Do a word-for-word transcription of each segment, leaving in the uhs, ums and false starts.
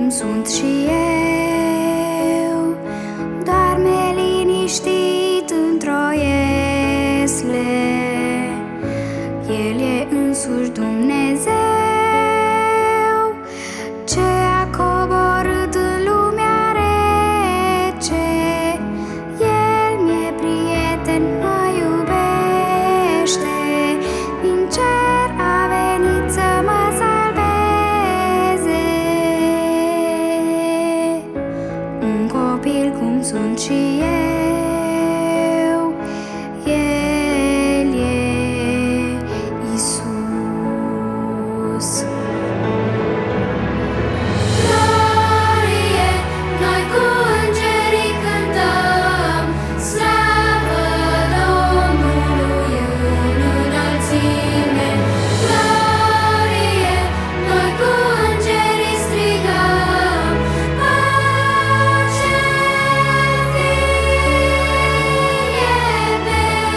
cum sunt și eu, doarme liniștit într-o iesle. El e însuși Dumnezeu, ce a coborât în lumea rece. El mi-e prieten, mă iubește, din cer a venit să mă salveze. Un copil cum sunt și eu, El e Iisus. Glorie, noi cu îngerii cântăm, slavă Domnului în înălțime. Glorie, noi cu îngerii strigăm, pace fie pe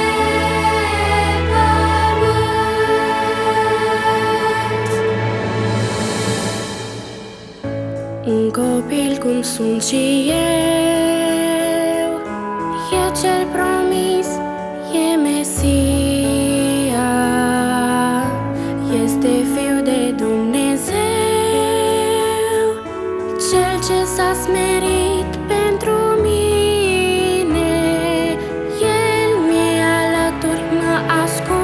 pământ. Un copil cum sunt și eu, e cel promis, e Mesia, este Fiul de Dumnezeu, Cel ce s-a smerit pentru mine. El mi-e alături, mă ascultă.